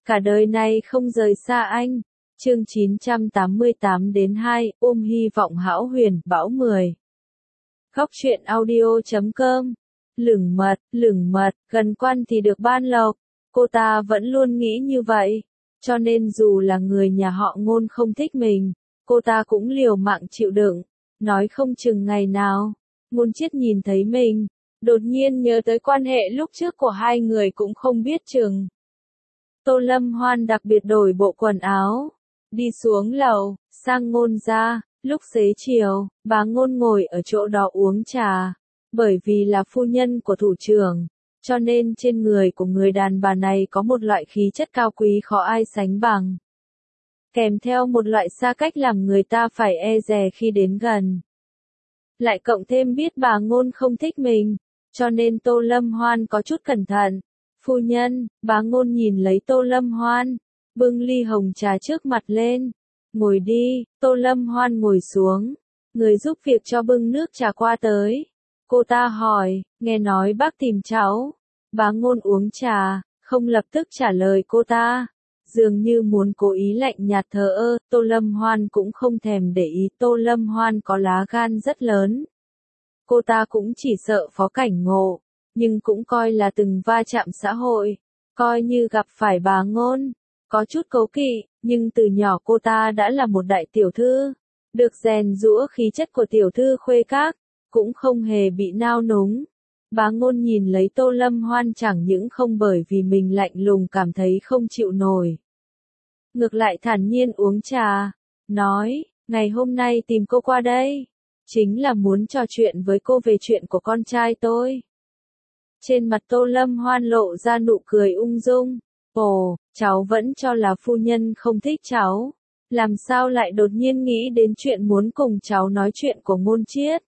cả đời này không rời xa anh. Chương 988-2, ôm hy vọng hão huyền, bão 10. Góc truyện audio.com. Lửng mật, gần quan thì được ban lộc. Cô ta vẫn luôn nghĩ như vậy. Cho nên dù là người nhà họ Ngôn không thích mình, cô ta cũng liều mạng chịu đựng. Nói không chừng ngày nào, Ngôn Chiết nhìn thấy mình, đột nhiên nhớ tới quan hệ lúc trước của hai người cũng không biết chừng. Tô Lâm Hoan đặc biệt đổi bộ quần áo, đi xuống lầu, sang Ngôn gia. Lúc xế chiều, bà Ngôn ngồi ở chỗ đó uống trà. Bởi vì là phu nhân của thủ trưởng, cho nên trên người của người đàn bà này có một loại khí chất cao quý khó ai sánh bằng. Kèm theo một loại xa cách làm người ta phải e dè khi đến gần. Lại cộng thêm biết bà Ngôn không thích mình, cho nên Tô Lâm Hoan có chút cẩn thận. Phu nhân, bà Ngôn nhìn lấy Tô Lâm Hoan, bưng ly hồng trà trước mặt lên. Ngồi đi. Tô Lâm Hoan ngồi xuống. Người giúp việc cho bưng nước trà qua tới. Cô ta hỏi, nghe nói bác tìm cháu. Bà Ngôn uống trà, không lập tức trả lời cô ta. Dường như muốn cố ý lạnh nhạt thờ ơ, Tô Lâm Hoan cũng không thèm để ý. Tô Lâm Hoan có lá gan rất lớn. Cô ta cũng chỉ sợ Phó Cảnh Ngộ, nhưng cũng coi là từng va chạm xã hội. Coi như gặp phải bà Ngôn, có chút cấu kỵ, nhưng từ nhỏ cô ta đã là một đại tiểu thư. Được rèn giũa khí chất của tiểu thư khuê các, cũng không hề bị nao núng. Bà Ngôn nhìn lấy Tô Lâm Hoan chẳng những không bởi vì mình lạnh lùng cảm thấy không chịu nổi. Ngược lại thản nhiên uống trà, nói, ngày hôm nay tìm cô qua đây, chính là muốn trò chuyện với cô về chuyện của con trai tôi. Trên mặt Tô Lâm Hoan lộ ra nụ cười ung dung. Ồ, cháu vẫn cho là phu nhân không thích cháu. Làm sao lại đột nhiên nghĩ đến chuyện muốn cùng cháu nói chuyện của Ngôn Chiết?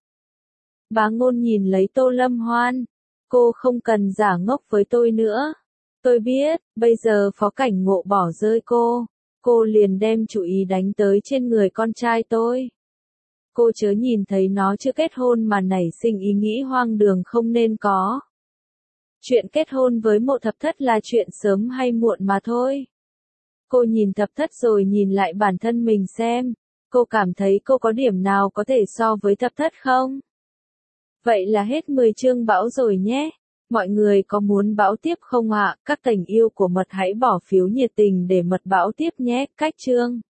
Bà Ngôn nhìn lấy Tô Lâm Hoan. Cô không cần giả ngốc với tôi nữa. Tôi biết, bây giờ Phó Cảnh Ngộ bỏ rơi cô liền đem chủ ý đánh tới trên người con trai tôi. Cô chớ nhìn thấy nó chưa kết hôn mà nảy sinh ý nghĩ hoang đường không nên có. Chuyện kết hôn với Mộ Thập Thất là chuyện sớm hay muộn mà thôi. Cô nhìn Thập Thất rồi nhìn lại bản thân mình xem. Cô cảm thấy cô có điểm nào có thể so với Thập Thất không? Vậy là hết 10 chương bão rồi nhé. Mọi người có muốn bão tiếp không ạ? Các thành yêu của Mật hãy bỏ phiếu nhiệt tình để Mật bão tiếp nhé. Cách chương